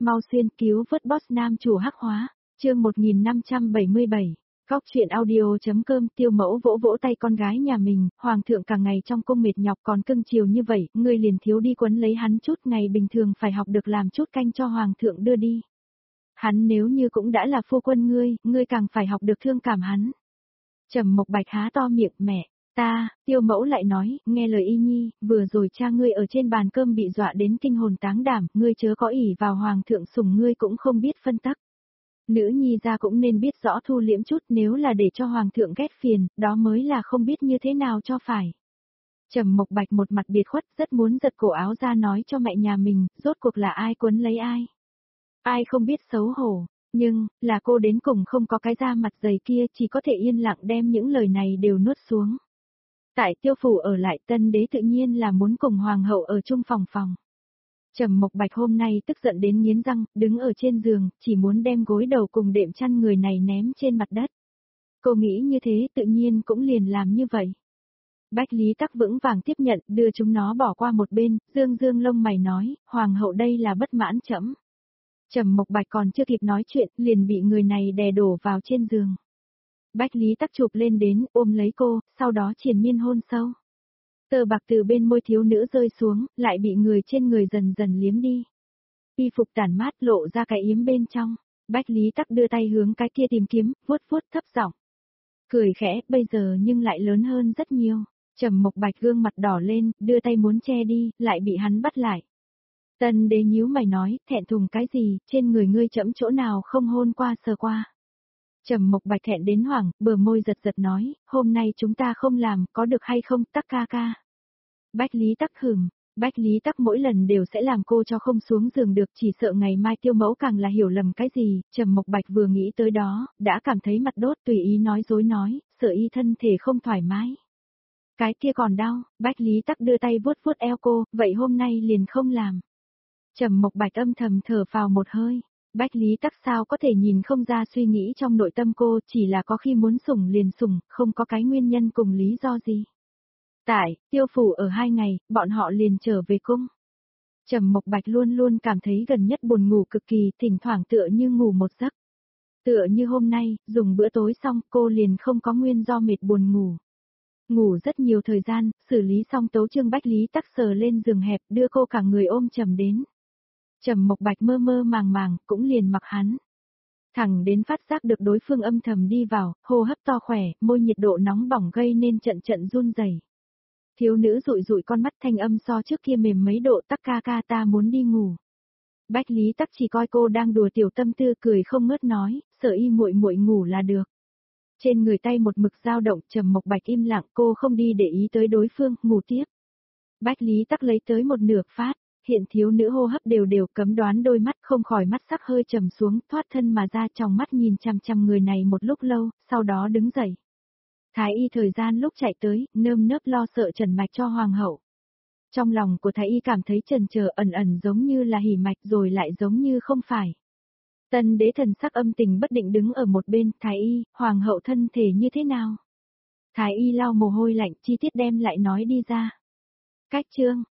mau xuyên cứu vớt boss nam chủ hắc hóa, chương 1577. Góc chuyện audio.com. Tiêu Mẫu vỗ vỗ tay con gái nhà mình, hoàng thượng cả ngày trong cung mệt nhọc còn cưng chiều như vậy, ngươi liền thiếu đi quấn lấy hắn chút, ngày bình thường phải học được làm chút canh cho hoàng thượng đưa đi. Hắn nếu như cũng đã là phu quân ngươi càng phải học được thương cảm hắn. Trầm Mộc Bạch há to miệng, mẹ, Tiêu Mẫu lại nói, nghe lời y nhi, vừa rồi cha ngươi ở trên bàn cơm bị dọa đến kinh hồn táng đảm, ngươi chớ có ỷ vào hoàng thượng sủng ngươi cũng không biết phân tắc. Nữ nhi ra cũng nên biết rõ thu liễm chút, nếu là để cho hoàng thượng ghét phiền, đó mới là không biết như thế nào cho phải. Trầm Mộc Bạch một mặt biệt khuất, rất muốn giật cổ áo ra nói cho mẹ nhà mình, rốt cuộc là ai quấn lấy ai. Ai không biết xấu hổ, nhưng, là cô đến cùng không có cái da mặt dày kia, chỉ có thể yên lặng đem những lời này đều nuốt xuống. Tại Tiêu phủ ở lại, tân đế tự nhiên là muốn cùng hoàng hậu ở chung phòng. Trầm Mộc Bạch hôm nay tức giận đến nghiến răng, đứng ở trên giường, chỉ muốn đem gối đầu cùng đệm chăn người này ném trên mặt đất. Cô nghĩ như thế tự nhiên cũng liền làm như vậy. Bách Lý Tắc vững vàng tiếp nhận, đưa chúng nó bỏ qua một bên, dương lông mày nói, hoàng hậu đây là bất mãn trẫm. Trầm Mộc Bạch còn chưa kịp nói chuyện, liền bị người này đè đổ vào trên giường. Bách Lý Tắc chụp lên đến, ôm lấy cô, sau đó triền miên hôn sâu. Tơ bạc từ bên môi thiếu nữ rơi xuống, lại bị người trên người dần dần liếm đi. Y phục tản mát lộ ra cái yếm bên trong. Bách Lý Tắc đưa tay hướng cái kia tìm kiếm, vuốt thấp giọng. Cười khẽ, bây giờ nhưng lại lớn hơn rất nhiều. Trầm Mộc Bạch gương mặt đỏ lên, đưa tay muốn che đi, lại bị hắn bắt lại. Tân đế nhíu mày nói, thẹn thùng cái gì, trên người ngươi trẫm chỗ nào không hôn qua sờ qua. Trầm Mộc Bạch thẹn đến hoảng, bờ môi giật nói, hôm nay chúng ta không làm, có được hay không, Tắc ca ca. Bách Lý Tắc hửng, Bách Lý Tắc mỗi lần đều sẽ làm cô cho không xuống giường được, chỉ sợ ngày mai Tiêu Mẫu càng là hiểu lầm cái gì. Trầm Mộc Bạch vừa nghĩ tới đó, đã cảm thấy mặt đốt, tùy ý nói dối nói, sợ y thân thể không thoải mái. Cái kia còn đau, Bách Lý Tắc đưa tay vuốt eo cô, vậy hôm nay liền không làm. Trầm Mộc Bạch âm thầm thở phào một hơi. Bách Lý Tắc sao có thể nhìn không ra suy nghĩ trong nội tâm cô, chỉ là có khi muốn sủng liền sủng, không có cái nguyên nhân cùng lý do gì. Tại Tiêu phủ ở 2 ngày, bọn họ liền trở về cung. Trầm Mộc Bạch luôn luôn cảm thấy gần nhất buồn ngủ cực kỳ, thỉnh thoảng tựa như ngủ một giấc. Tựa như hôm nay, dùng bữa tối xong, cô liền không có nguyên do mệt buồn ngủ. Ngủ rất nhiều thời gian, xử lý xong tấu chương Bách Lý Tắc sờ lên giường hẹp, đưa cô cả người ôm chầm đến. Trầm Mộc Bạch mơ màng, cũng liền mặc hắn. Thẳng đến phát giác được đối phương âm thầm đi vào, hô hấp to khỏe, môi nhiệt độ nóng bỏng gây nên trận run rẩy. Thiếu nữ dụi con mắt, thanh âm so trước kia mềm mấy độ, Tắc ca ca ta muốn đi ngủ. Bách Lý Tắc chỉ coi cô đang đùa tiểu tâm tư, cười không ngớt nói, sợ y muội ngủ là được. Trên người tay một mực dao động, Trầm Mộc Bạch im lặng, cô không đi để ý tới đối phương, ngủ tiếp. Bách Lý Tắc lấy tới một nửa phát, hiện thiếu nữ hô hấp đều cấm đoán, đôi mắt không khỏi mắt sắc hơi trầm xuống, thoát thân mà ra, trong mắt nhìn chằm người này một lúc lâu, sau đó đứng dậy. Thái y thời gian lúc chạy tới, nơm nớp lo sợ trần mạch cho hoàng hậu. Trong lòng của thái y cảm thấy chần chờ, ẩn giống như là hỉ mạch rồi lại giống như không phải. Tân đế thần sắc âm tình bất định đứng ở một bên, thái y, hoàng hậu thân thể như thế nào? Thái y lau mồ hôi lạnh, chi tiết đem lại nói đi ra. Cách chương.